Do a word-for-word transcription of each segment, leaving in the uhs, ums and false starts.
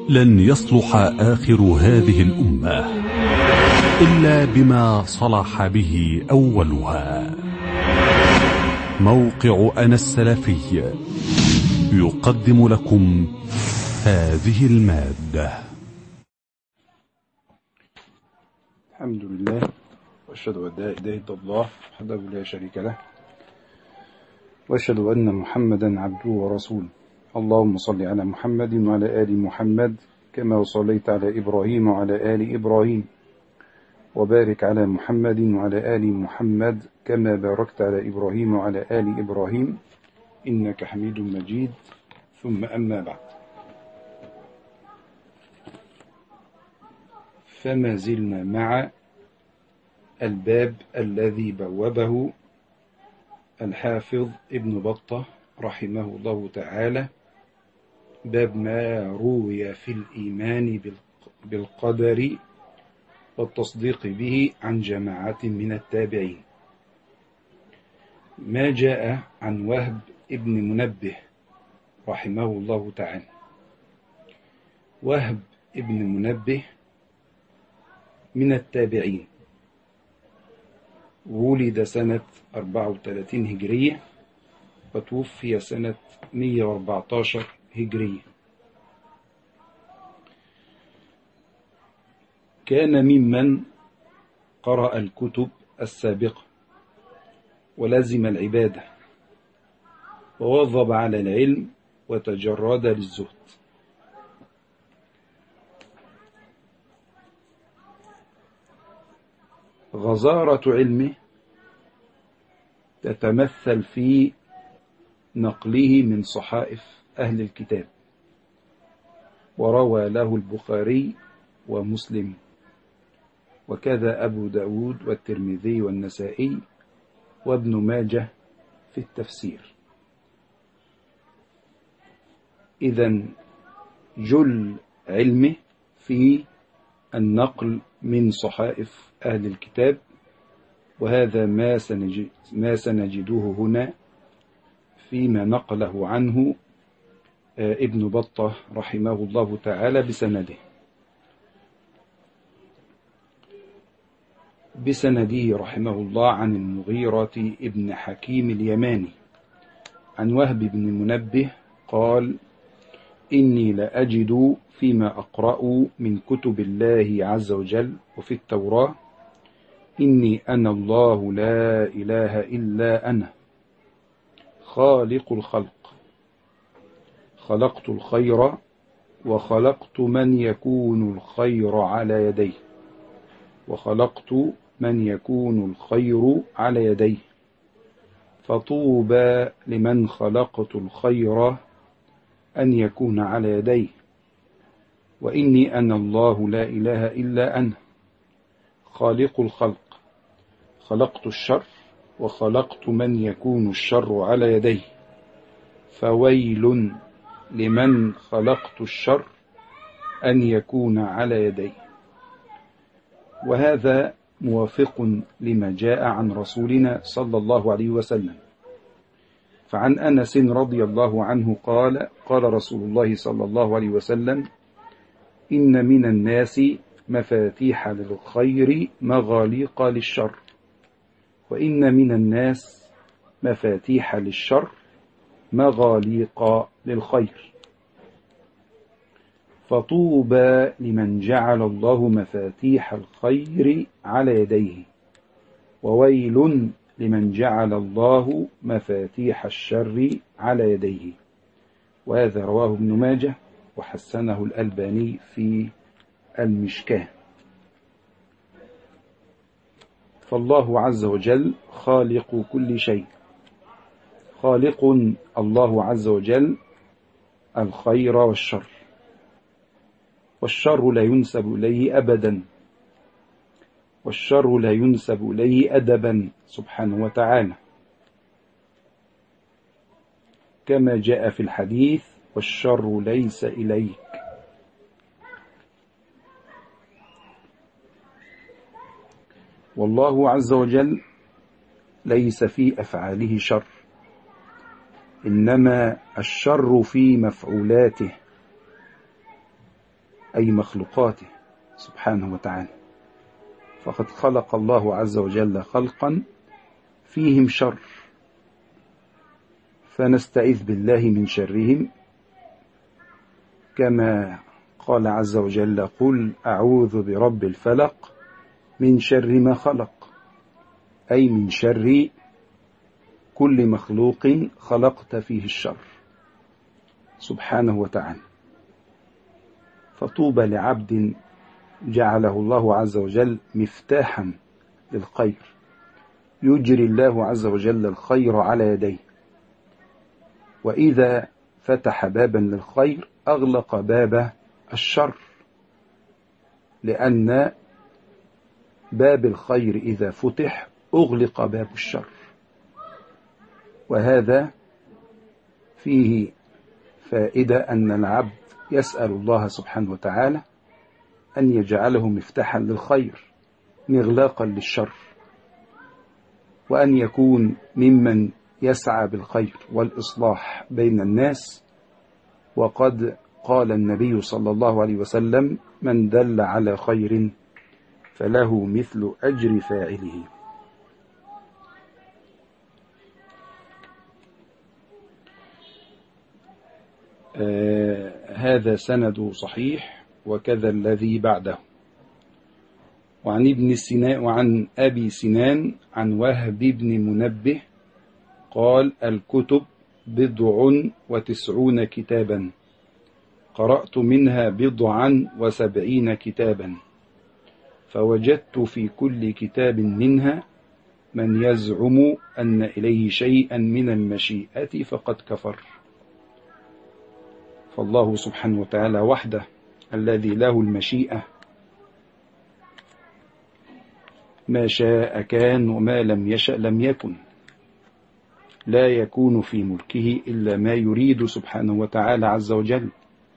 لن يصلح آخر هذه الأمة إلا بما صلح به أولها. موقع أنا السلفي يقدم لكم هذه المادة. الحمد لله وأشهد أن لا إله إلا الله وحده لا شريك له، وأشهد أن محمدا عبده ورسوله. اللهم صل على محمد وعلى آل محمد كما صليت على إبراهيم وعلى آل إبراهيم، وبارك على محمد وعلى آل محمد كما باركت على إبراهيم وعلى آل إبراهيم إنك حميد مجيد. ثم أما بعد، فما زلنا مع الباب الذي بوبه الحافظ ابن بطة رحمه الله تعالى، باب ما روي في الإيمان بالقدر والتصديق به عن جماعة من التابعين. ما جاء عن وهب ابن منبه رحمه الله تعالى. وهب ابن منبه من التابعين، ولد سنة أربعة وثلاثين هجرية وتوفي سنة مئة وأربعة عشر هجرية. كان ممن قرأ الكتب السابقة ولزم العبادة وواظب على العلم وتجرد للزهد. غزارة علمه تتمثل في نقله من صحائف أهل الكتاب، وروى له البخاري ومسلم، وكذا أبو داود والترمذي والنسائي وابن ماجه في التفسير. إذن جل علمه في النقل من صحائف أهل الكتاب، وهذا ما سنجد ما سنجده هنا فيما نقله عنه ابن بطة رحمه الله تعالى بسنده بسنده رحمه الله عن المغيرة ابن حكيم اليماني عن وهب بن منبه قال: إني لأجد فيما أقرأ من كتب الله عز وجل وفي التوراة إني أنا الله لا إله إلا أنا خالق الخلق، خلقت الخير وخلقت من يكون الخير على يديه، وخلقت من يكون الخير على يديه، فطوبى لمن خلقت الخير أن يكون على يديه، وإني أنا الله لا إله إلا أنا خالق الخلق، خلقت الشر وخلقت من يكون الشر على يديه، فويل لمن خلقت الشر أن يكون على يديه. وهذا موافق لما جاء عن رسولنا صلى الله عليه وسلم. فعن أنس رضي الله عنه قال: قال رسول الله صلى الله عليه وسلم: إن من الناس مفاتيح للخير مغاليق للشر، وإن من الناس مفاتيح للشر مغاليق للخير، فطوبى لمن جعل الله مفاتيح الخير على يديه، وويل لمن جعل الله مفاتيح الشر على يديه. وهذا رواه ابن ماجه وحسنه الألباني في المشكاة. فالله عز وجل خالق كل شيء، خالق الله عز وجل الخير والشر، والشر لا ينسب إليه أبدا، والشر لا ينسب إليه أدبا سبحانه وتعالى، كما جاء في الحديث: والشر ليس إليك. والله عز وجل ليس في أفعاله شر، إنما الشر في مفعولاته، أي مخلوقاته سبحانه وتعالى، فقد خلق الله عز وجل خلقا فيهم شر، فنستعيذ بالله من شرهم، كما قال عز وجل: قل أعوذ برب الفلق من شر ما خلق، أي من شر كل مخلوق خلقت فيه الشر سبحانه وتعالى. فطوبى لعبد جعله الله عز وجل مفتاحا للخير، يجري الله عز وجل الخير على يديه، وإذا فتح بابا للخير أغلق باب الشر، لأن باب الخير إذا فتح أغلق باب الشر. وهذا فيه فائدة أن العبد يسأل الله سبحانه وتعالى أن يجعله مفتاحا للخير مغلاقا للشر، وأن يكون ممن يسعى بالخير والإصلاح بين الناس. وقد قال النبي صلى الله عليه وسلم: من دل على خير فله مثل أجر فاعله. آه هذا سند صحيح، وكذا الذي بعده. وعن ابن سنان وعن أبي سنان عن وهب بن منبه قال: الكتب بضع وتسعون كتابا، قرأت منها بضعا وسبعين كتابا، فوجدت في كل كتاب منها من يزعم أن إليه شيئا من المشيئة فقد كفر. فالله سبحانه وتعالى وحده الذي له المشيئة، ما شاء كان وما لم يشأ لم يكن، لا يكون في ملكه إلا ما يريد سبحانه وتعالى عز وجل،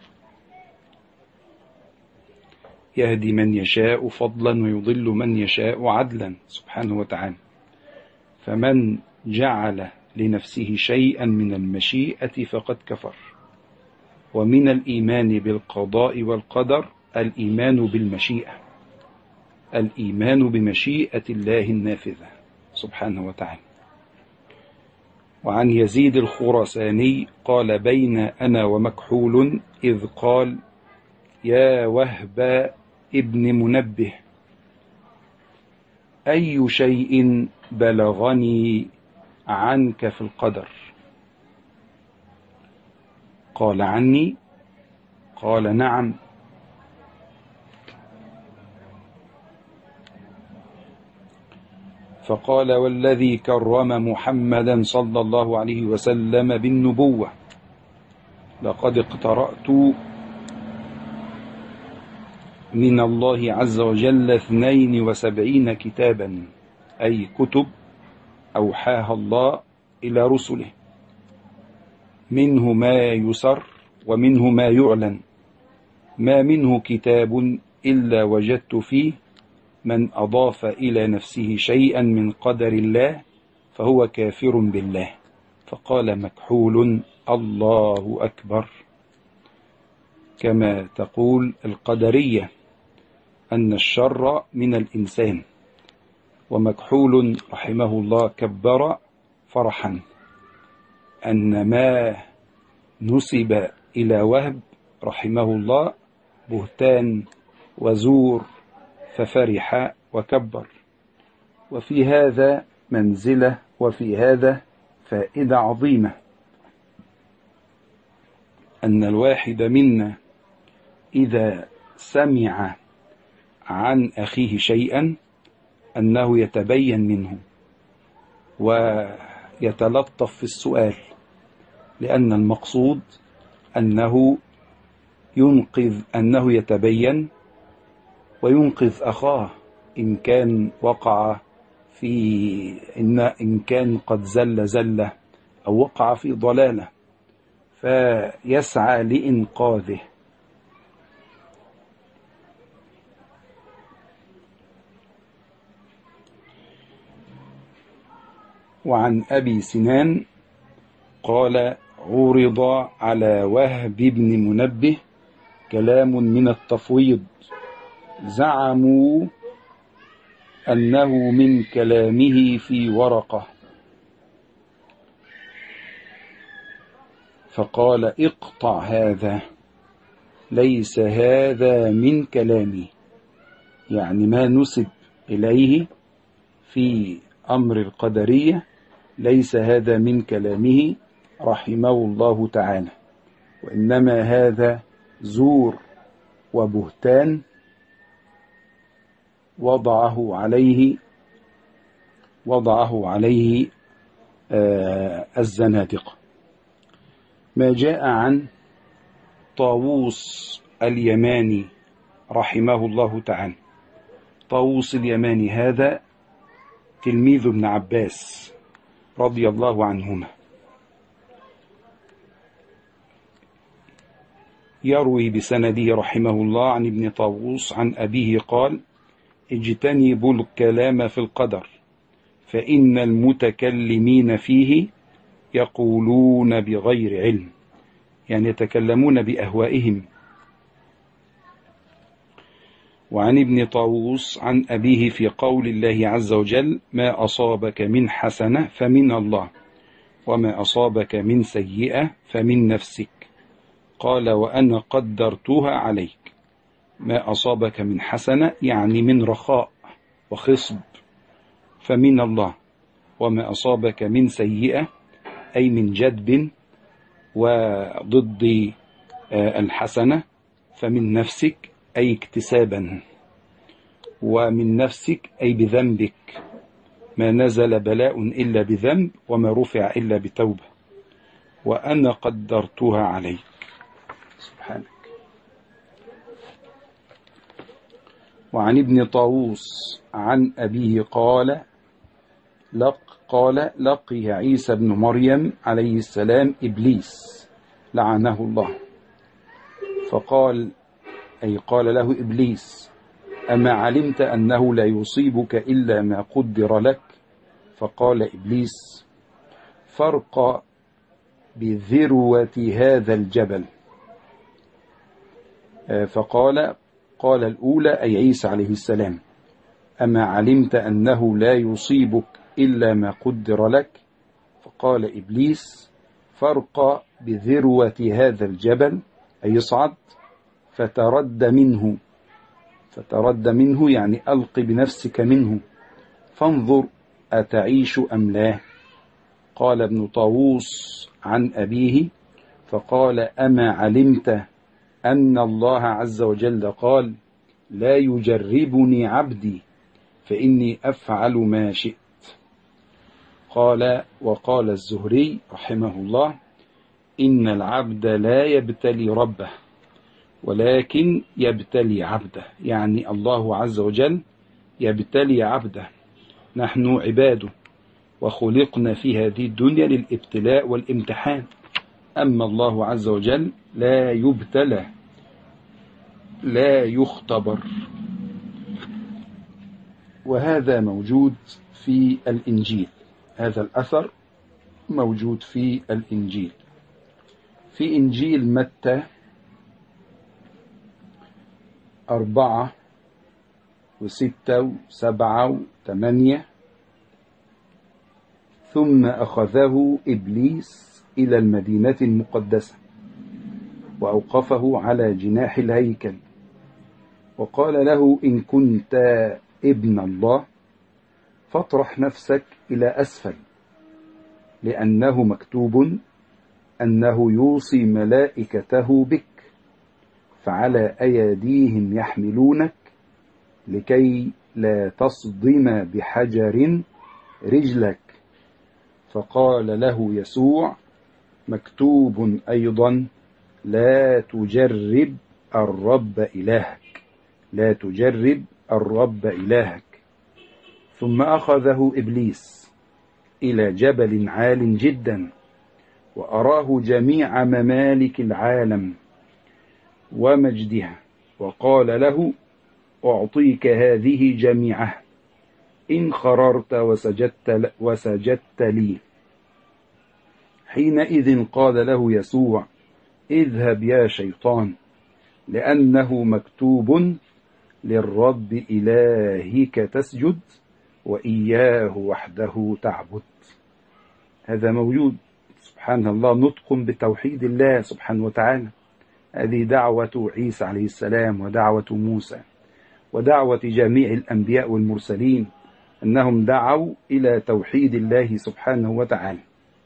يهدي من يشاء فضلا ويضل من يشاء عدلا سبحانه وتعالى. فمن جعل لنفسه شيئا من المشيئة فقد كفر. ومن الإيمان بالقضاء والقدر الإيمان بالمشيئة، الإيمان بمشيئة الله النافذة سبحانه وتعالى. وعن يزيد الخراساني قال: بين أنا ومكحول إذ قال: يا وهب ابن منبه، أي شيء بلغني عنك في القدر؟ قال: عني؟ قال: نعم. فقال: والذي كرم محمدا صلى الله عليه وسلم بالنبوة، لقد اقترأت من الله عز وجل اثنين وسبعين كتابا، أي كتب أوحاها الله إلى رسله، منه ما يسر ومنه ما يعلن، ما منه كتاب إلا وجدت فيه من أضاف إلى نفسه شيئا من قدر الله فهو كافر بالله. فقال مكحول: الله أكبر. كما تقول القدرية أن الشر من الإنسان. ومكحول رحمه الله كبر فرحا أن ما نسب إلى وهب رحمه الله بهتان وزور، ففرح وكبر. وفي هذا منزلة، وفي هذا فائدة عظيمة، أن الواحد منا إذا سمع عن أخيه شيئا أنه يتبين منه ويتلطف في السؤال، لأن المقصود أنه ينقذ أنه يتبين وينقذ أخاه إن كان وقع في إن, إن كان قد زل زلة أو وقع في ضلالة، فيسعى لإنقاذه. وعن أبي سنان قال: عرض على وهب بن منبه كلام من التفويض، زعموا أنه من كلامه في ورقة، فقال اقطع هذا، ليس هذا من كلامي، يعني ما نسب إليه في أمر القدرية ليس هذا من كلامه رحمه الله تعالى، وإنما هذا زور وبهتان وضعه عليه وضعه عليه آه الزنادقة. ما جاء عن طاووس اليماني رحمه الله تعالى. طاووس اليماني هذا تلميذ ابن عباس رضي الله عنهما، يروي بسنده رحمه الله عن ابن طاووس عن أبيه قال: اجتنبوا الكلام في القدر، فإن المتكلمين فيه يقولون بغير علم، يعني يتكلمون بأهوائهم. وعن ابن طاووس عن أبيه في قول الله عز وجل: ما أصابك من حسنة فمن الله، وما أصابك من سيئة فمن نفسك. قال: وأنا قدرتها عليك. ما أصابك من حسنة يعني من رخاء وخصب فمن الله، وما أصابك من سيئة أي من جدب وضد الحسنة فمن نفسك أي اكتسابا، ومن نفسك أي بذنبك. ما نزل بلاء إلا بذنب، وما رفع إلا بتوبة. وأنا قدرتها عليك. سبحانك. وعن ابن طاووس عن أبيه قال: لق قال لقي عيسى بن مريم عليه السلام إبليس لعنه الله، فقال، أي قال له إبليس: أما علمت أنه لا يصيبك إلا ما قدر لك؟ فقال إبليس: فرق بذروة هذا الجبل. فقال قال الأولى أي عيسى عليه السلام: أما علمت أنه لا يصيبك إلا ما قدر لك؟ فقال إبليس: فرق بذروة هذا الجبل، أي يصعد، فترد منه. فترد منه يعني ألق بنفسك منه، فانظر أتعيش أم لا. قال ابن طاووس عن أبيه: فقال: أما علمت أن الله عز وجل قال: لا يجربني عبدي فإني أفعل ما شئت. قال: وقال الزهري رحمه الله: إن العبد لا يبتلي ربه ولكن يبتلي عبده، يعني الله عز وجل يبتلي عبده، نحن عباده وخلقنا في هذه الدنيا للابتلاء والامتحان، أما الله عز وجل لا يبتلى، لا يختبر. وهذا موجود في الإنجيل، هذا الأثر موجود في الإنجيل، في إنجيل متى أربعة وستة وسبعة وثمانية. ثم أخذه إبليس إلى المدينة المقدسة وأوقفه على جناح الهيكل، وقال له: إن كنت ابن الله فاطرح نفسك إلى أسفل، لأنه مكتوب أنه يوصي ملائكته بك، فعلى أيديهم يحملونك لكي لا تصدم بحجر رجلك. فقال له يسوع: مكتوب أيضا: لا تجرب الرب إلهك، لا تجرب الرب إلهك. ثم أخذه إبليس إلى جبل عال جدا، وأراه جميع ممالك العالم ومجدها، وقال له: أعطيك هذه جميعها إن خررت وسجدت, وسجدت لي. حينئذ قال له يسوع: اذهب يا شيطان، لأنه مكتوب للرب إلهك تسجد وإياه وحده تعبد. هذا موجود سبحان الله، نطق بتوحيد الله سبحانه وتعالى. هذه دعوة عيسى عليه السلام ودعوة موسى ودعوة جميع الأنبياء والمرسلين، أنهم دعوا إلى توحيد الله سبحانه وتعالى.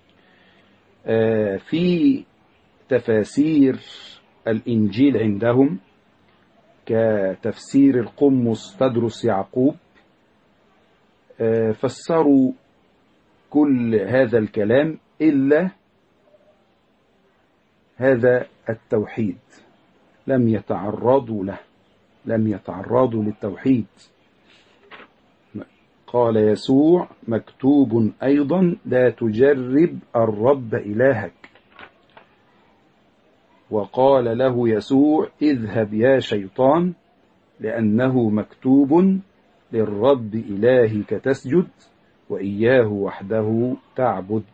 في تفاسير الإنجيل عندهم كتفسير القمص تدرس يعقوب فسروا كل هذا الكلام إلا هذا التوحيد، لم يتعرضوا له، لم يتعرضوا للتوحيد. قال يسوع مكتوب أيضا لا تجرب الرب إلهك. وقال له يسوع اذهب يا شيطان لأنه مكتوب للرب إلهك تسجد وإياه وحده تعبد.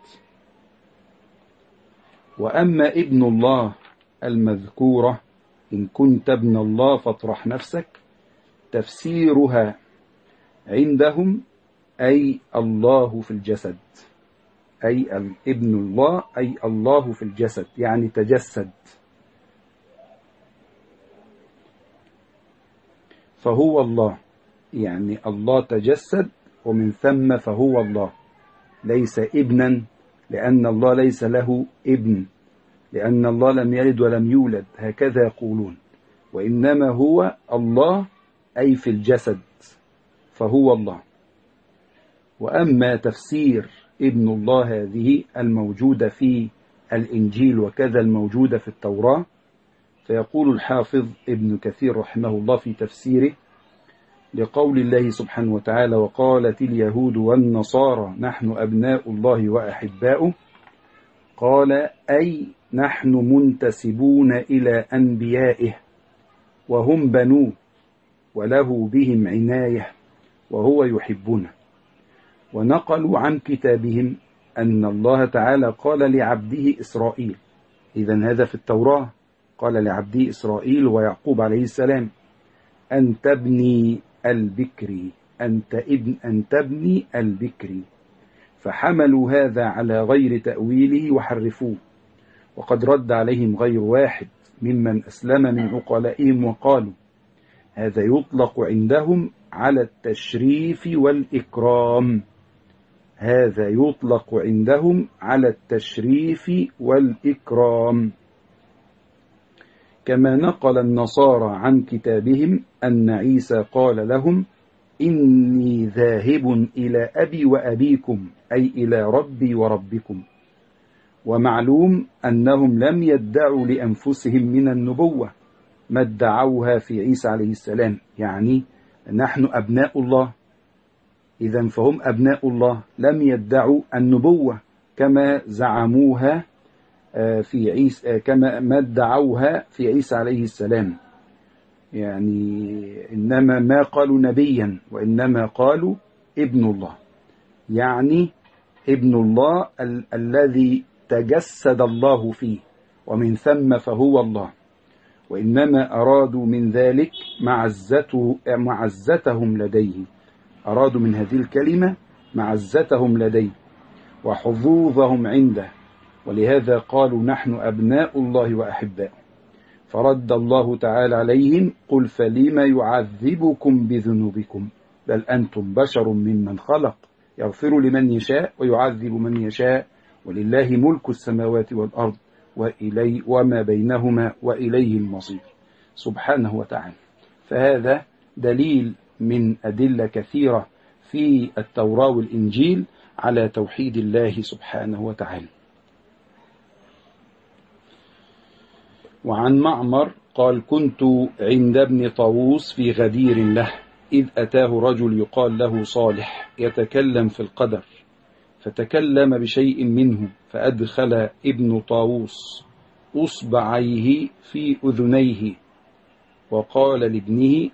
وأما ابن الله المذكورة إن كنت ابن الله فاطرح نفسك، تفسيرها عندهم أي الله في الجسد، أي ابن الله أي الله في الجسد، يعني تجسد. فهو الله، يعني الله تجسد ومن ثم فهو الله، ليس ابنا، لأن الله ليس له ابن، لأن الله لم يلد ولم يولد هكذا يقولون، وإنما هو الله أي في الجسد، فهو الله. وأما تفسير ابن الله هذه الموجودة في الإنجيل وكذا الموجودة في التوراة، فيقول الحافظ ابن كثير رحمه الله في تفسيره لقول الله سبحانه وتعالى وقالت اليهود والنصارى نحن أبناء الله وأحباؤه، قال أي نحن منتسبون إلى أنبيائه وهم بنوه وله بهم عناية وهو يحبنا. ونقلوا عن كتابهم أن الله تعالى قال لعبده إسرائيل، إذن هذا في التوراة، قال لعبده إسرائيل ويعقوب عليه السلام أن تبني البكري، أنت ابن أن تبني البكري، فحملوا هذا على غير تأويله وحرفوه. وقد رد عليهم غير واحد ممن أسلم من عقلائهم وقالوا هذا يطلق عندهم على التشريف والإكرام، هذا يطلق عندهم على التشريف والإكرام. كما نقل النصارى عن كتابهم أن عيسى قال لهم إني ذاهب إلى أبي وأبيكم، أي إلى ربي وربكم. ومعلوم أنهم لم يدعوا لأنفسهم من النبوة ما ادعوها في عيسى عليه السلام، يعني نحن أبناء الله، إذن فهم أبناء الله، لم يدعوا النبوة كما زعموها في عيسى، كما ما ادعوها في عيسى عليه السلام، يعني إنما ما قالوا نبيا وإنما قالوا ابن الله، يعني ابن الله ال- الذي تجسد الله فيه ومن ثم فهو الله. وإنما أرادوا من ذلك معزته معزتهم لديه، أرادوا من هذه الكلمة معزتهم لديه وحظوظهم عنده، ولهذا قالوا نحن أبناء الله وأحباؤه. فرد الله تعالى عليهم قل فلما يعذبكم بذنوبكم بل أنتم بشر ممن خلق يغفر لمن يشاء ويعذب من يشاء ولله ملك السماوات والأرض وإلي وما بينهما وإليه المصير سبحانه وتعالى. فهذا دليل من أدلة كثيرة في التوراة والإنجيل على توحيد الله سبحانه وتعالى. وعن معمر قال كنت عند ابن طاووس في غدير له إذ أتاه رجل يقال له صالح يتكلم في القدر، فتكلم بشيء منه فأدخل ابن طاووس أصبعيه في أذنيه وقال لابنه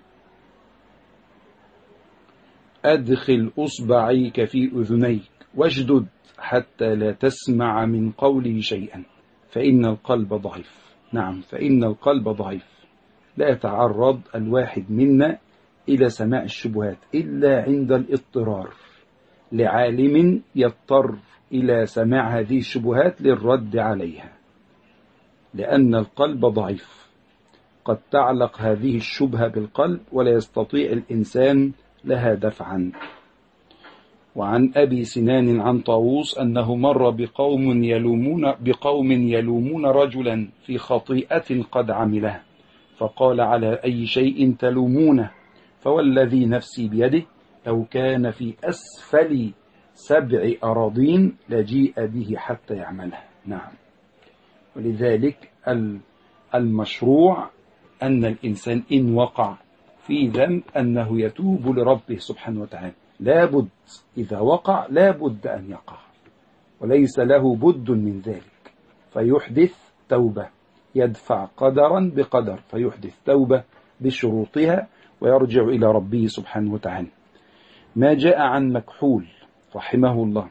أدخل أصبعيك في أذنيك واشدد حتى لا تسمع من قوله شيئا فإن القلب ضعيف. نعم، فإن القلب ضعيف. لا يتعرض الواحد منا إلى سماع الشبهات إلا عند الاضطرار، لعالم يضطر إلى سماع هذه الشبهات للرد عليها، لأن القلب ضعيف، قد تعلق هذه الشبهة بالقلب ولا يستطيع الإنسان لها دفعا. وعن أبي سنان عن طاووس أنه مر بقوم يلومون, بقوم يلومون رجلا في خطيئة قد عملها، فقال: على أي شيء تلومونه؟ فوالذي نفسي بيده لو كان في أسفل سبع أراضين لجيء به حتى يعملها. نعم. ولذلك المشروع أن الإنسان إن وقع في ذنب أنه يتوب لربه سبحانه وتعالى، لا بد إذا وقع لا بد أن يقع، وليس له بد من ذلك، فيحدث توبة، يدفع قدرا بقدر، فيحدث توبة بشروطها ويرجع إلى ربه سبحانه وتعالى. ما جاء عن مكحول رحمه الله: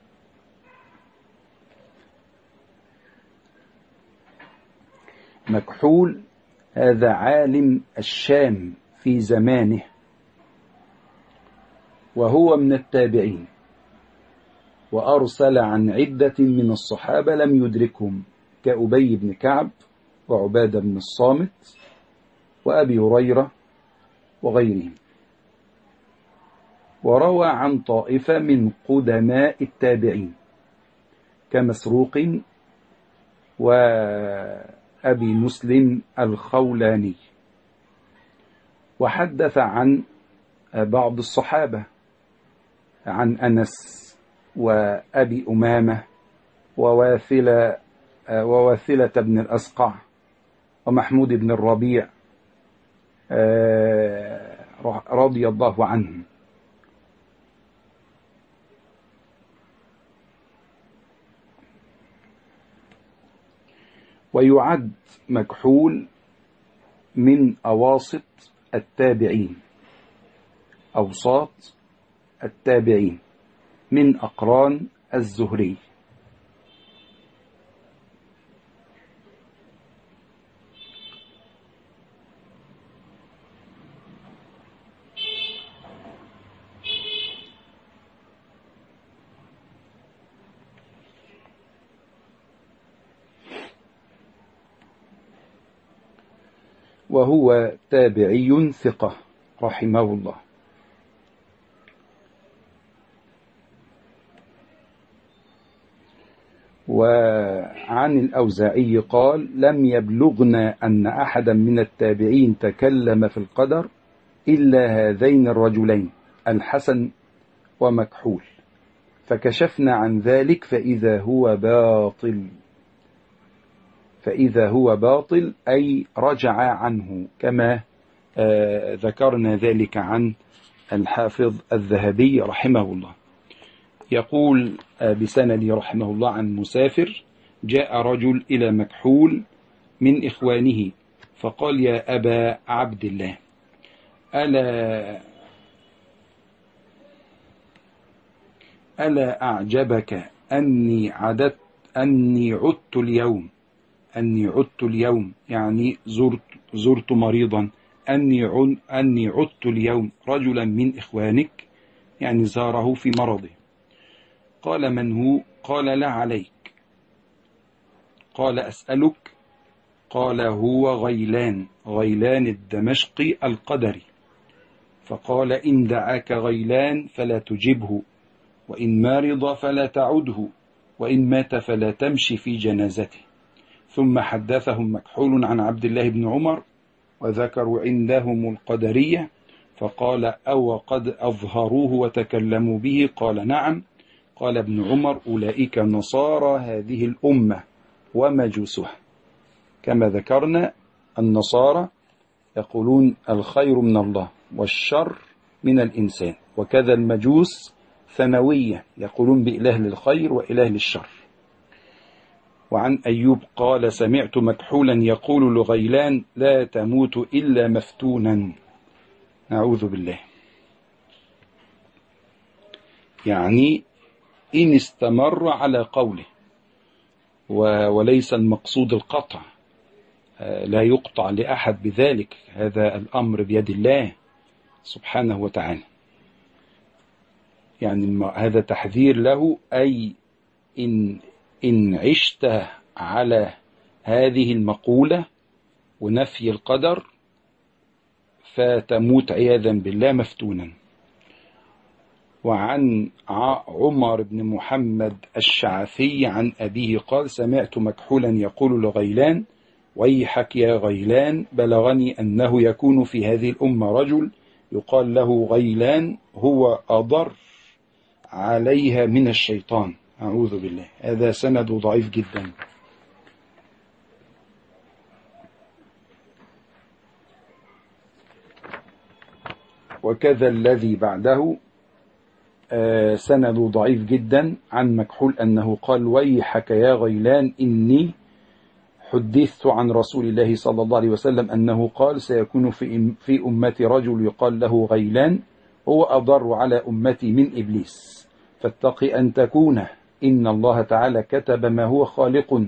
مكحول هذا عالم الشام في زمانه، وهو من التابعين، وأرسل عن عدة من الصحابة لم يدركهم، كأبي بن كعب وعبادة بن الصامت وأبي هريرة وغيرهم. وروى عن طائفة من قدماء التابعين كمسروق وأبي مسلم الخولاني. وحدث عن بعض الصحابة، عن أنس وأبي أمامة وواثلة وواثلة بن الأسقع ومحمود بن الربيع رضي الله عنهم. ويعد مكحول من أواسط التابعين، أوساط التابعين، من أقران الزهري. وهو تابعي ثقة رحمه الله. وعن الأوزاعي قال: لم يبلغنا أن أحدا من التابعين تكلم في القدر إلا هذين الرجلين الحسن ومكحول، فكشفنا عن ذلك فإذا هو باطل، فإذا هو باطل أي رجع عنه، كما آه ذكرنا ذلك عن الحافظ الذهبي رحمه الله. يقول آه بسند رحمه الله عن مسافر: جاء رجل إلى مكحول من إخوانه فقال: يا أبا عبد الله، ألا ألا أعجبك أني عدت أني عدت اليوم أني عدت اليوم يعني زرت زرت مريضا أني أني عدت اليوم رجلا من إخوانك، يعني زاره في مرضه. قال: من هو؟ قال: لا عليك. قال: أسألك؟ قال: هو غيلان غيلان الدمشقي القدري. فقال: إن دعاك غيلان فلا تجبه، وإن مرض فلا تعده، وإن مات فلا تمشي في جنازته. ثم حدثهم مكحول عن عبد الله بن عمر وذكروا عندهم القدرية، فقال: أو قد أظهروه وتكلموا به؟ قال: نعم. قال ابن عمر: أولئك نصارى هذه الأمة ومجوسها. كما ذكرنا النصارى يقولون الخير من الله والشر من الإنسان، وكذا المجوس ثانوية يقولون بإله للخير وإله للشر. وعن أيوب قال: سمعت مكحولا يقول لغيلان: لا تموت إلا مفتونا. نعوذ بالله. يعني إن استمر على قوله، وليس المقصود القطع، لا يقطع لأحد بذلك، هذا الأمر بيد الله سبحانه وتعالى. يعني هذا تحذير له، أي إن, إن عشت على هذه المقولة ونفي القدر فتموت عياذا بالله مفتونا. وعن عمر بن محمد الشعثي عن أبيه قال: سمعت مكحولا يقول لغيلان: ويحك يا غيلان، بلغني أنه يكون في هذه الأمة رجل يقال له غيلان هو أضر عليها من الشيطان، أعوذ بالله. هذا سند ضعيف جدا. وكذا الذي بعده سند ضعيف جدا عن مكحول أنه قال: ويحك يا غيلان، إني حدثت عن رسول الله صلى الله عليه وسلم أنه قال: سيكون في في أمتي رجل يقال له غيلان هو أضر على أمتي من إبليس، فاتق أن تكونه، إن الله تعالى كتب ما هو خالق،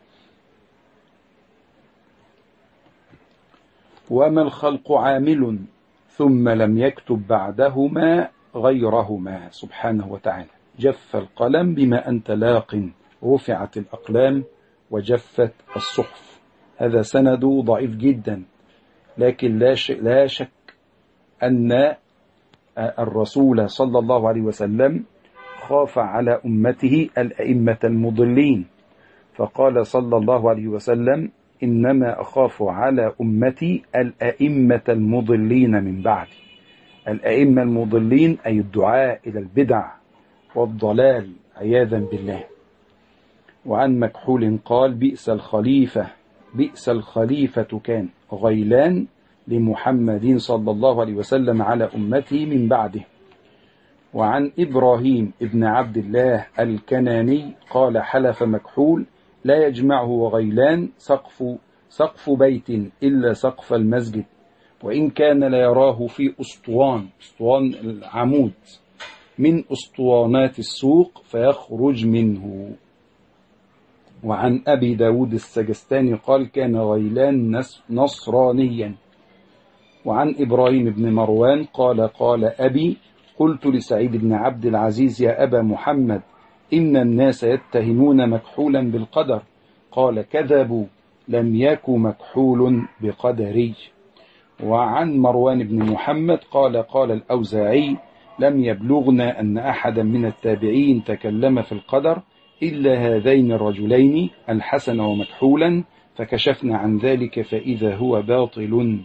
وما الخلق عامل، ثم لم يكتب بعدهما غيرهما سبحانه وتعالى. جف القلم بما أنت لاق، رفعت الأقلام وجفت الصحف. هذا سند ضعيف جدا، لكن لا شك, لا شك أن الرسول صلى الله عليه وسلم خاف على أمته الأئمة المضلين، فقال صلى الله عليه وسلم: إنما أخاف على أمتي الأئمة المضلين من بعد. الأئمة المضلين أي الدعاء إلى البدع والضلال عياذا بالله. وعن مكحول قال: بئس الخليفة بئس الخليفة كان غيلان لمحمد صلى الله عليه وسلم على أمته من بعده. وعن إبراهيم ابن عبد الله الكناني قال: حلف مكحول لا يجمعه وغيلان سقف سقف بيت إلا سقف المسجد، وإن كان لا يراه في أسطوان أسطوان العمود من أسطوانات السوق فيخرج منه. وعن أبي داود السجستاني قال: كان غيلان نصرانيا. وعن إبراهيم بن مروان قال: قال أبي: قلت لسعيد بن عبد العزيز: يا أبا محمد، إن الناس يتهمون مكحولا بالقدر. قال: كذبوا، لم يك مكحول بقدري. وعن مروان بن محمد قال: قال الأوزاعي: لم يبلغنا أن أحدا من التابعين تكلم في القدر إلا هذين الرجلين الحسن ومكحولا، فكشفنا عن ذلك فإذا هو باطل.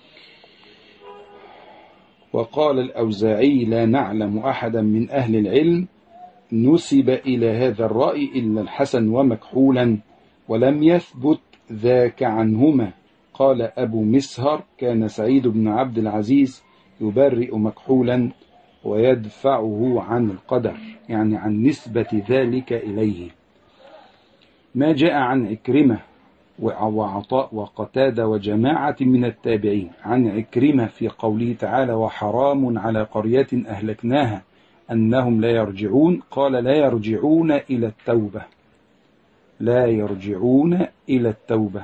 وقال الأوزاعي: لا نعلم أحدا من أهل العلم نسب إلى هذا الرأي إلا الحسن ومكحولا، ولم يثبت ذاك عنهما. قال أبو مسهر: كان سعيد بن عبد العزيز يبرئ مكحولا ويدفعه عن القدر، يعني عن نسبة ذلك إليه. ما جاء عن عكرمة وعطاء وقتادة وجماعة من التابعين عن عكرمة في قوله تعالى: وحرام على قرية أهلكناها أنهم لا يرجعون. قال: لا يرجعون إلى التوبة لا يرجعون إلى التوبة.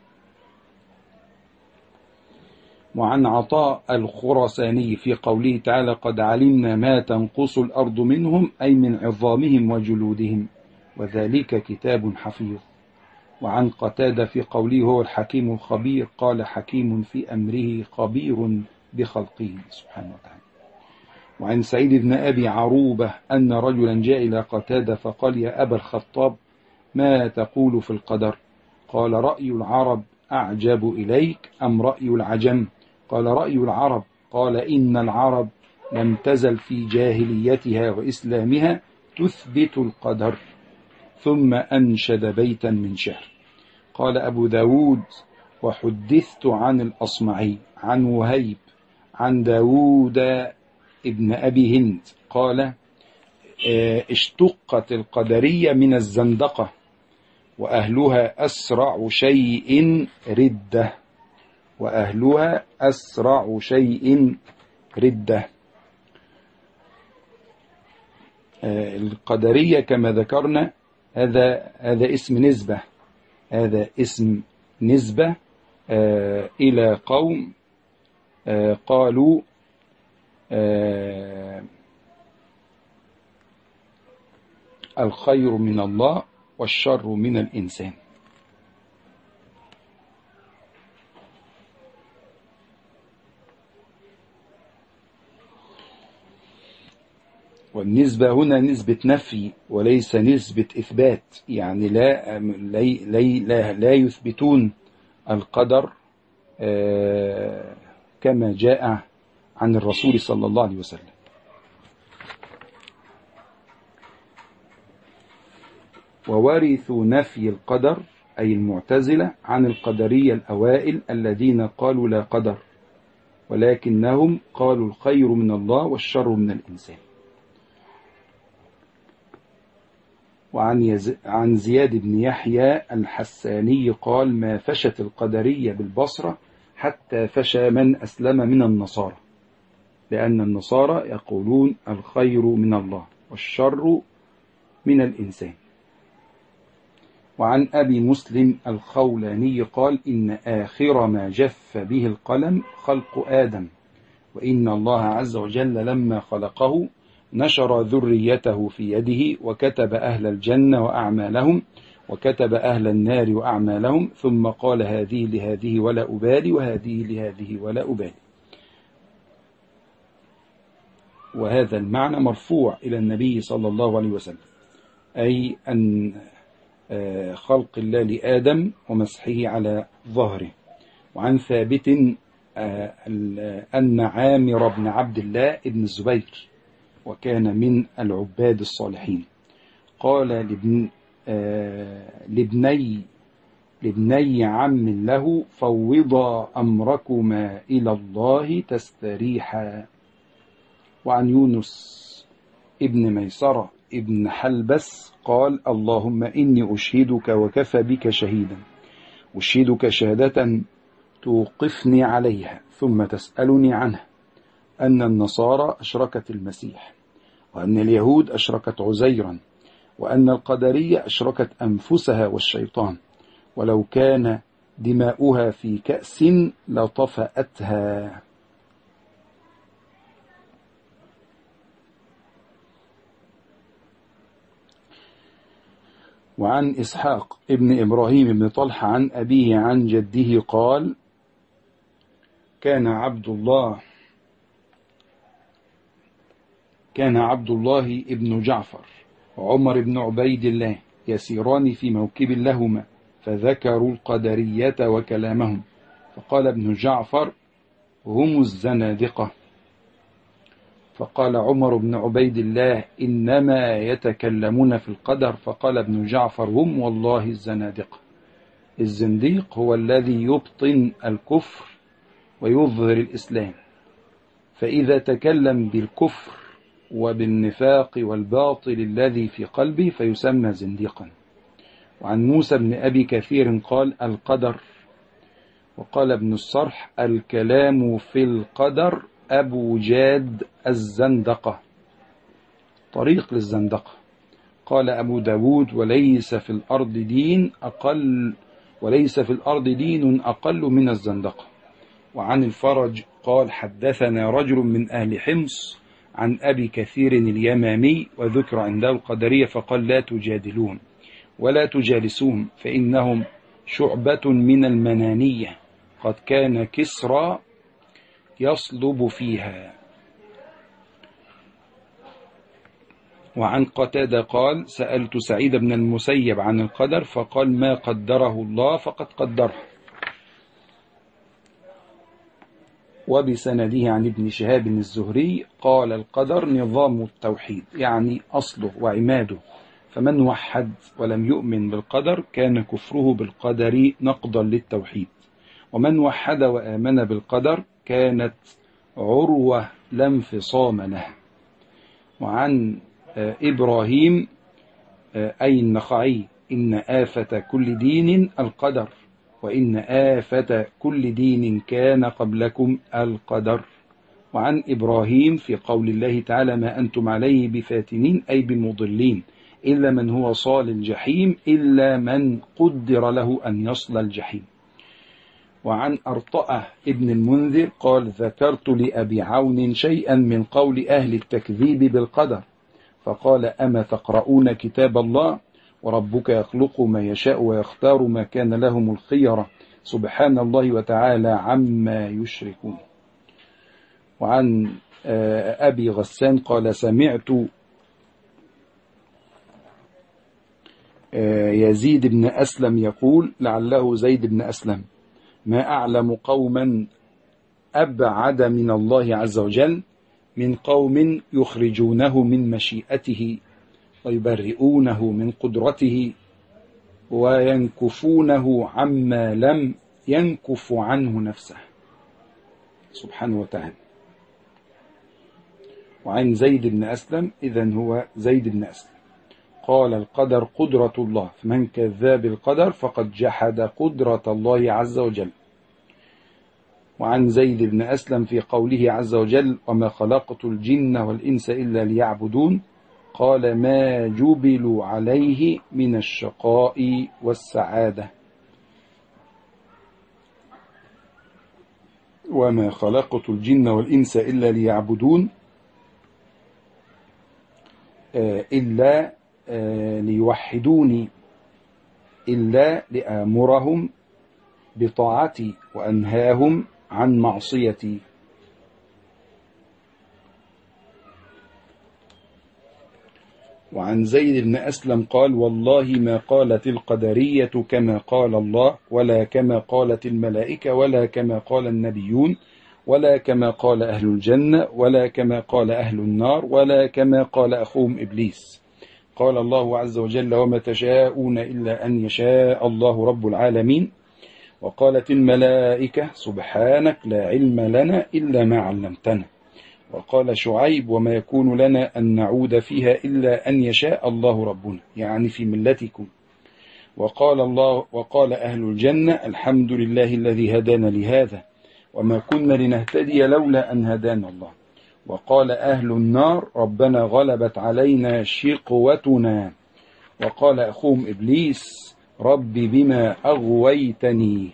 وعن عطاء الخرساني في قوله تعالى: قد علمنا ما تنقص الأرض منهم، أي من عظامهم وجلودهم، وذلك كتاب حفيظ. وعن قتادة في قوله: هو الحكيم الخبير. قال: حكيم في أمره خبير بخلقه سبحانه وتعالى. وعن سعيد بن أبي عروبة أن رجلا جاء إلى قتادة فقال: يا أبا الخطاب، ما تقول في القدر؟ قال: رأي العرب أعجب إليك أم رأي العجم؟ قال: رأي العرب. قال: إن العرب لم تزل في جاهليتها وإسلامها تثبت القدر. ثم أنشد بيتا من شعر. قال أبو داود: وحدثت عن الأصمعي عن وهيب عن داود ابن أبي هند قال: اشتقت القدرية من الزندقة، وأهلها أسرع شيء ردة وأهلها أسرع شيء ردة. القدرية كما ذكرنا هذا هذا اسم نسبة هذا اسم نسبة آه إلى قوم آه قالوا آه الخير من الله والشر من الإنسان. والنسبة هنا نسبة نفي وليس نسبة إثبات، يعني لا لا لا يثبتون القدر كما جاء عن الرسول صلى الله عليه وسلم. وورثوا نفي القدر أي المعتزلة عن القدرية الأوائل الذين قالوا لا قدر، ولكنهم قالوا الخير من الله والشر من الإنسان. وعن يز... عن زياد بن يحيى الحساني قال ما فشت القدرية بالبصرة حتى فشى من أسلم من النصارى، لأن النصارى يقولون الخير من الله والشر من الإنسان. وعن أبي مسلم الخولاني قال إن آخر ما جف به القلم خلق آدم، وإن الله عز وجل لما خلقه نشر ذريته في يده وكتب أهل الجنة وأعمالهم وكتب أهل النار وأعمالهم، ثم قال هذه لهذه ولا أبالي وهذه لهذه ولا أبالي. وهذا المعنى مرفوع إلى النبي صلى الله عليه وسلم، أي أن خلق الله لآدم ومسحه على ظهره. وعن ثابت أن عامر بن عبد الله ابن الزبير وكان من العباد الصالحين قال لابن لابني لابني عم له فوضا أمركما إلى الله تستريحا. وعن يونس ابن ميسرة ابن حلبس قال اللهم إني أشهدك وكفى بك شهيدا، أشهدك شهادة توقفني عليها ثم تسألني عنها، أن النصارى أشركت المسيح، وأن اليهود أشركت عزيرا، وأن القدرية أشركت أنفسها والشيطان، ولو كان دماؤها في كأس لطفأتها. وعن إسحاق ابن إبراهيم ابن طلحة عن أبيه عن جده قال كان عبد الله كان عبد الله ابن جعفر وعمر بن عبيد الله يسيران في موكب لهما فذكروا القدرية وكلامهم، فقال ابن جعفر هم الزنادقة، فقال عمر بن عبيد الله إنما يتكلمون في القدر، فقال ابن جعفر هم والله الزنادقة. الزنديق هو الذي يبطن الكفر ويظهر الإسلام، فإذا تكلم بالكفر وبالنفاق والباطل الذي في قلبه فيسمى زنديقا. وعن موسى بن أبي كثير قال القدر، وقال ابن الصرح الكلام في القدر أبو جاد الزندقة، طريق للزندقة. قال أبو داود وليس في الأرض دين أقل وليس في الأرض دين أقل من الزندقة. وعن الفرج قال حدثنا رجل من أهل حمص عن أبي كثير اليمامي وذكر عنده القدرية فقال لا تجادلون ولا تجالسون فإنهم شعبة من المنانية قد كان كسرى يصلب فيها. وعن قتادة قال سألت سعيد بن المسيب عن القدر فقال ما قدره الله فقد قدره. وبسنده عن ابن شهاب الزهري قال القدر نظام التوحيد، يعني أصله وعماده، فمن وحد ولم يؤمن بالقدر كان كفره بالقدر نقضا للتوحيد، ومن وحد وآمن بالقدر كانت عروة لا انفصام لها. وعن إبراهيم أي النخعي إن آفة كل دين القدر، وإن آفة كل دين كان قبلكم القدر. وعن إبراهيم في قول الله تعالى ما أنتم عليه بفاتنين أي بمضلين إلا من هو صال الجحيم إلا من قدر له أن يصل الجحيم. وعن أرطأة ابن المنذر قال ذكرت لأبي عون شيئا من قول أهل التكذيب بالقدر فقال أما تقرؤون كتاب الله وربك يخلق ما يشاء ويختار ما كان لهم الخيرة سبحان الله وتعالى عما يشركون. وعن أبي غسان قال سمعت يزيد بن أسلم يقول لعله زيد بن أسلم ما أعلم قوما أبعد من الله عز وجل من قوم يخرجونه من مشيئته ويبرئونه من قدرته وينكفونه عما لم ينكف عنه نفسه سبحانه وتعالى. وعن زيد بن أسلم إذن هو زيد بن أسلم قال القدر قدرة الله فمن كذب القدر فقد جحد قدرة الله عز وجل. وعن زيد بن أسلم في قوله عز وجل وما خلقت الجن والإنس إلا ليعبدون قال ما جبلوا عليه من الشقاء والسعادة. وما خلقت الجن والإنس إلا ليعبدون إلا ليوحدوني إلا لآمرهم بطاعتي وأنهاهم عن معصيتي. وعن زيد بن أسلم قال والله ما قالت القدرية كما قال الله ولا كما قالت الملائكة ولا كما قال النبيون ولا كما قال أهل الجنة ولا كما قال أهل النار ولا كما قال أخوهم إبليس. قال الله عز وجل وما تشاءون إلا أن يشاء الله رب العالمين. وقالت الملائكة سبحانك لا علم لنا إلا ما علمتنا. وقال شعيب وما يكون لنا أن نعود فيها إلا أن يشاء الله ربنا يعني في ملتكم. وقال الله وقال أهل الجنة الحمد لله الذي هدانا لهذا وما كنا لنهتدي لولا أن هدانا الله. وقال أهل النار ربنا غلبت علينا شقوتنا. وقال أخوهم إبليس ربي بما أغويتني.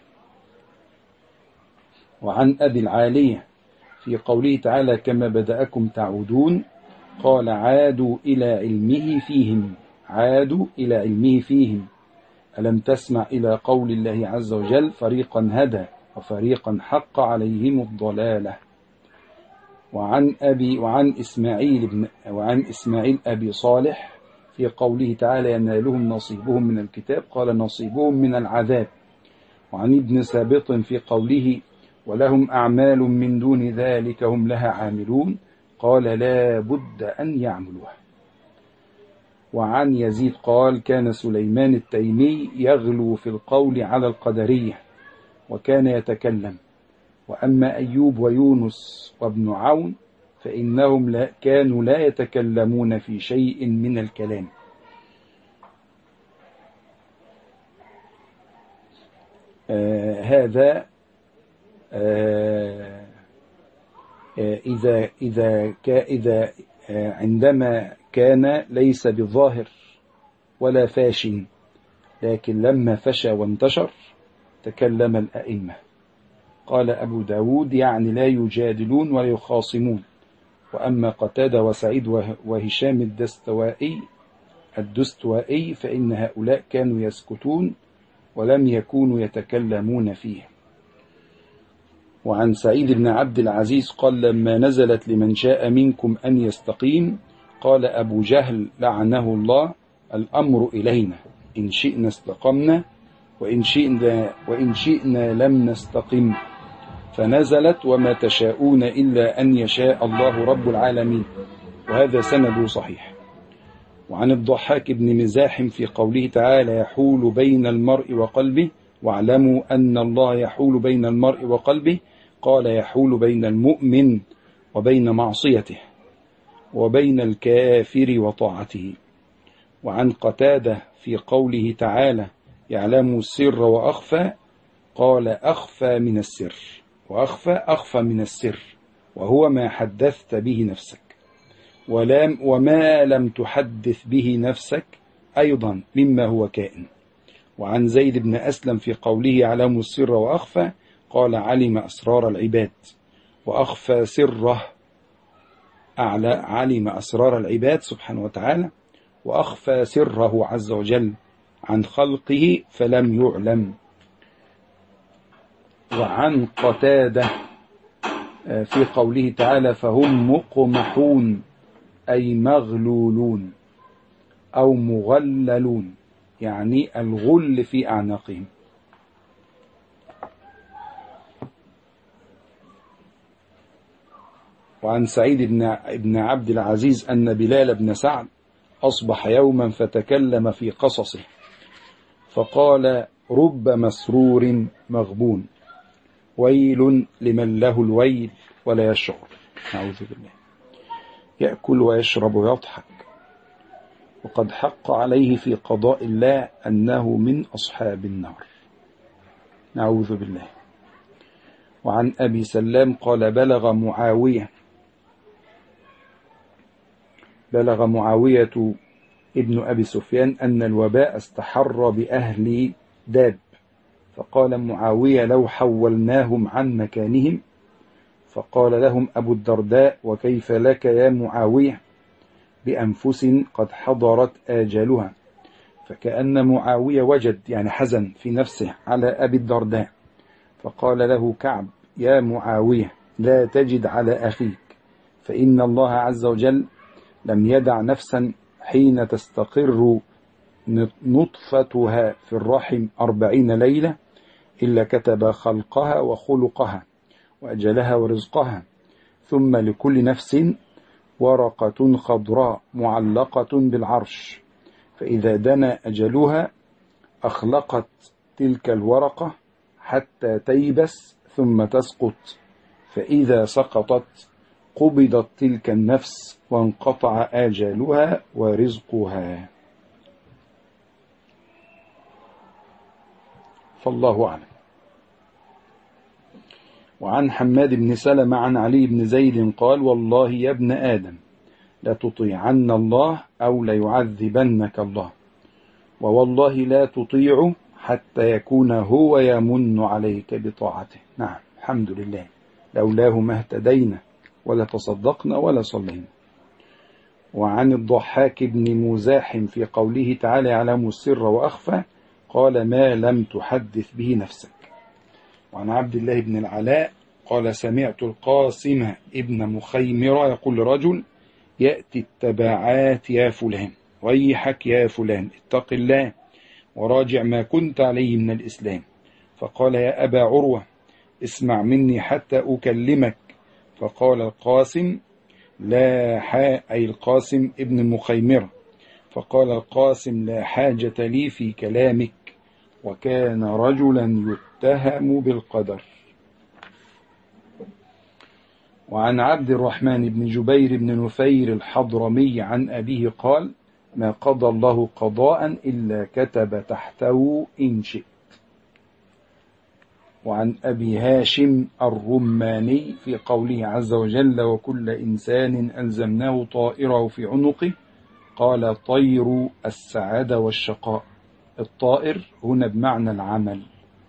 وعن أبي العالية في قوله تعالى كما بدأكم تعودون قال عادوا إلى علمه فيهم عادوا إلى علمه فيهم ألم تسمع إلى قول الله عز وجل فريقا هدى وفريقا حق عليهم الضلالة. وعن أبي وعن إسماعيل بن وعن إسماعيل أبي صالح في قوله تعالى ينالهم نصيبهم من الكتاب قال نصيبهم من العذاب. وعن ابن ثابت في قوله ولهم أعمال من دون ذلك هم لها عاملون قال لا بد أن يعملوها. وعن يزيد قال كان سليمان التيمي يغلو في القول على القدرية وكان يتكلم وأما أيوب ويونس وابن عون فإنهم لا كانوا لا يتكلمون في شيء من الكلام. آه هذا آه آه إذا إذا إذا آه عندما كان ليس بظاهر ولا فاش لكن لما فشى وانتشر تكلم الأئمة. قال أبو داود يعني لا يجادلون ولا يخاصمون. وأما قتادة وسعيد وهشام الدستوائي الدستوائي فإن هؤلاء كانوا يسكتون ولم يكونوا يتكلمون فيه. وعن سعيد بن عبد العزيز قال لما نزلت لمن شاء منكم أن يستقيم قال أبو جهل لعنه الله الأمر إلينا إن شئنا استقمنا وإن شئنا, وإن شئنا لم نستقم فنزلت وما تشاءون إلا أن يشاء الله رب العالمين وهذا سند صحيح. وعن الضحاك بن مزاحم في قوله تعالى يحول بين المرء وقلبه واعلموا أن الله يحول بين المرء وقلبه قال يحول بين المؤمن وبين معصيته وبين الكافر وطاعته. وعن قتادة في قوله تعالى يعلم السر وأخفى قال أخفى من السر وأخفى أخفى من السر وهو ما حدثت به نفسك ولم وما لم تحدث به نفسك أيضا مما هو كائن. وعن زيد بن أسلم في قوله يعلم السر وأخفى قال علم أسرار العباد وأخفى سره، أعلى علم أسرار العباد سبحانه وتعالى وأخفى سره عز وجل عن خلقه فلم يعلم. وعن قتادة في قوله تعالى فهم مقمحون أي مغلولون أو مغللون، يعني الغل في أعناقهم. وعن سعيد بن عبد العزيز أن بلال بن سعد أصبح يوما فتكلم في قصصه فقال رب مسرور مغبون ويل لمن له الويل ولا يشعر. نعوذ بالله. يأكل ويشرب ويضحك وقد حق عليه في قضاء الله أنه من أصحاب النار. نعوذ بالله. وعن أبي سلام قال بلغ معاوية بلغ معاوية ابن أبي سفيان أن الوباء استحر بأهل داب، فقال معاوية لو حولناهم عن مكانهم، فقال لهم أبو الدرداء وكيف لك يا معاوية بأنفس قد حضرت آجالها، فكأن معاوية وجد يعني حزن في نفسه على أبي الدرداء، فقال له كعب يا معاوية لا تجد على أخيك، فإن الله عز وجل لم يدع نفسا حين تستقر نطفتها في الرحم أربعين ليلة إلا كتب خلقها وخلقها وأجلها ورزقها، ثم لكل نفس ورقة خضراء معلقة بالعرش، فإذا دنا أجلها أخلقت تلك الورقة حتى تيبس ثم تسقط، فإذا سقطت قبضت تلك النفس وانقطع آجالها ورزقها. فالله أعلم. وعن حماد بن سلمة عن علي بن زيد قال والله يا ابن آدم لتطيعن الله أو ليعذبنك الله، ووالله لا تطيعه حتى يكون هو يمن عليك بطاعته. نعم الحمد لله، لولاه ما اهتدينا ولا تصدقنا ولا صلينا. وعن الضحاك بن مزاحم في قوله تعالى يعلم السر وأخفى قال ما لم تحدث به نفسك. وعن عبد الله بن العلاء قال سمعت القاسم ابن مخيمرة يقول لرجل يأتي التبعات يا فلان ويحك يا فلان اتق الله وراجع ما كنت عليه من الإسلام، فقال يا أبا عروة اسمع مني حتى أكلمك، فقال القاسم لا حا أي القاسم ابن مخيمرة، فقال القاسم لا حاجة لي في كلامك، وكان رجلا يتهم بالقدر. وعن عبد الرحمن بن جبير بن نفير الحضرمي عن أبيه قال ما قضى الله قضاء إلا كتب تحته إن شئت. وعن أبي هاشم الرماني في قوله عز وجل وكل إنسان ألزمناه طائره في عنقه قال طير السعادة والشقاء، الطائر هنا بمعنى العمل.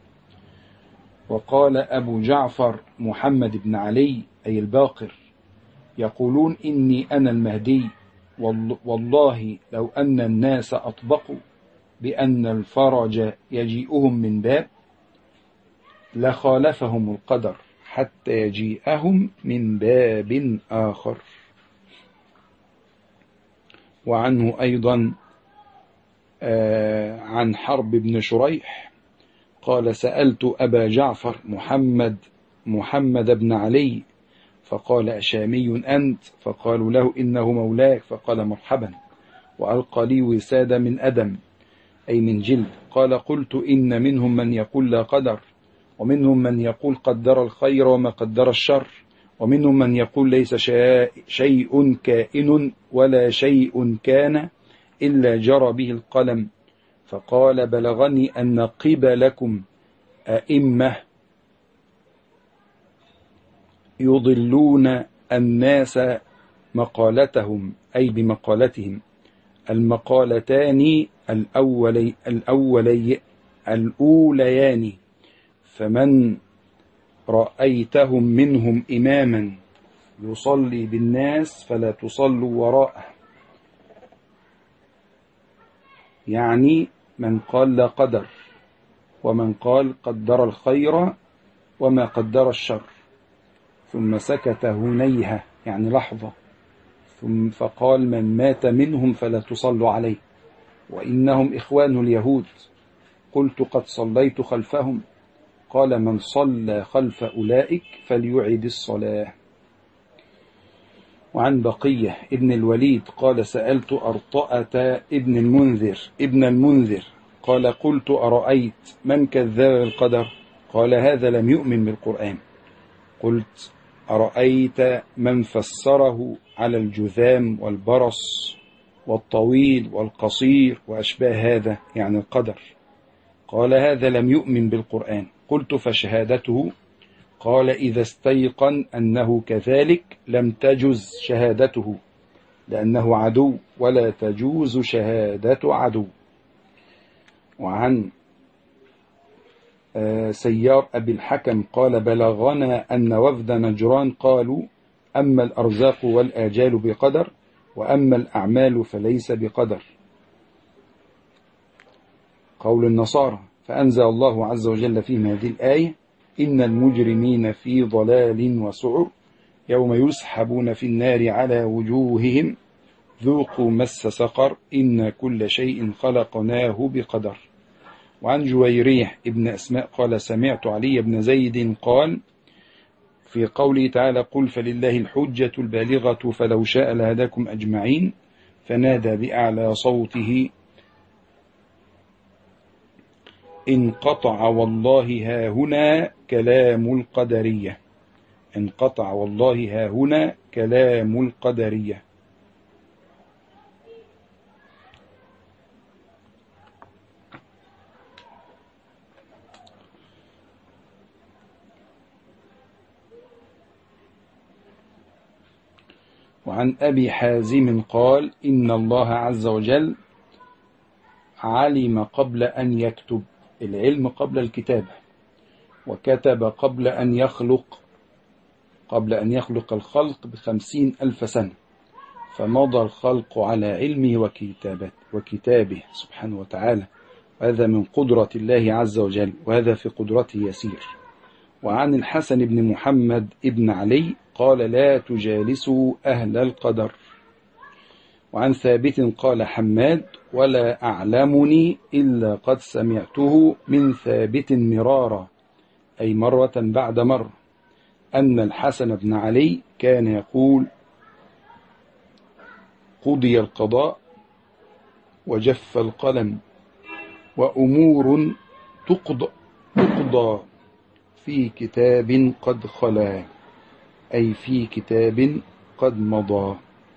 وقال أبو جعفر محمد بن علي أي الباقر يقولون إني أنا المهدي، والله لو أن الناس أطبقوا بأن الفرج يجيئهم من باب لخالفهم القدر حتى يجيئهم من باب آخر. وعنه أيضا آه عن حرب بن شريح قال سألت أبا جعفر محمد محمد بن علي فقال أشامي أنت؟ فقالوا له إنه مولاك، فقال مرحبا، وألقى لي وسادة من أدم أي من جلد. قال قلت إن منهم من يقول لا قدر، ومنهم من يقول قدر الخير وما قدر الشر، ومنهم من يقول ليس شيء كائن ولا شيء كان إلا جرى به القلم. فقال بلغني أن قبلكم أئمة يضلون الناس مقالتهم أي بمقالتهم، المقالتان الأولي الأولي الأوليان، فمن رأيتهم منهم إماما يصلي بالناس فلا تصلوا وراءه، يعني من قال لا قدر، ومن قال قدر الخير وما قدر الشر، ثم سكت هنيهة يعني لحظة، ثم فقال من مات منهم فلا تصلوا عليه وإنهم إخوان اليهود. قلت قد صليت خلفهم، قال من صلى خلف أولئك فليعيد الصلاة. وعن بقية ابن الوليد قال سألت أرطأة ابن المنذر ابن المنذر قال قلت أرأيت من كذب القدر؟ قال هذا لم يؤمن بالقرآن. قلت أرأيت من فسره على الجذام والبرص والطويل والقصير وأشباه هذا يعني القدر؟ قال هذا لم يؤمن بالقرآن. قلت فشهادته؟ قال إذا استيقن أنه كذلك لم تجز شهادته لأنه عدو، ولا تجوز شهادة عدو. وعن سيار أبي الحكم قال بلغنا أن وفد نجران قالوا أما الأرزاق والآجال بقدر، وأما الأعمال فليس بقدر، قول النصارى. فأنزل الله عز وجل في هذه الآية إن المجرمين في ضلال وسعر يوم يسحبون في النار على وجوههم ذوقوا مس سقر إن كل شيء خلقناه بقدر. وعن جويريح ابن أسماء قال سمعت علي بن زيد قال في قوله تعالى قل فلله الحجة البالغة فلو شاء لهداكم أجمعين، فنادى بأعلى صوته انقطع والله ها هنا كلام القدرية، انقطع والله ها هنا كلام القدرية. وعن أبي حازم قال إن الله عز وجل علم قبل أن يكتب، العلم قبل الكتابة، وكتب قبل أن يخلق قبل أن يخلق الخلق بخمسين ألف سنة، فمضى الخلق على علمه وكتابه, وكتابه سبحانه وتعالى، وهذا من قدرة الله عز وجل، وهذا في قدرته يسير. وعن الحسن بن محمد ابن علي قال لا تجالسوا أهل القدر. وعن ثابت قال حماد ولا أعلمني إلا قد سمعته من ثابت مرارا، أي مرة بعد مرة، أن الحسن بن علي كان يقول قضي القضاء وجف القلم وأمور تقضى, تقضى في كتاب قد خلا، أي في كتاب قد مضى.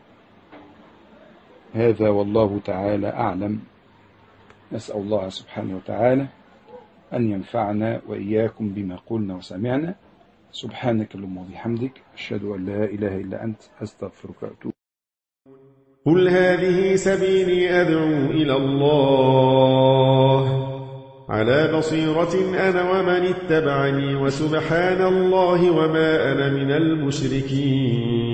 هذا والله تعالى أعلم. نسأل الله سبحانه وتعالى أن ينفعنا وإياكم بما قلنا وسمعنا. سبحانك اللهم وبحمدك أشهد أن لا إله إلا أنت أستغفرك وأتوب. قل هذه سبيلي أدعو إلى الله على بصيرة أنا ومن اتبعني، وسبحان الله وما أنا من المشركين.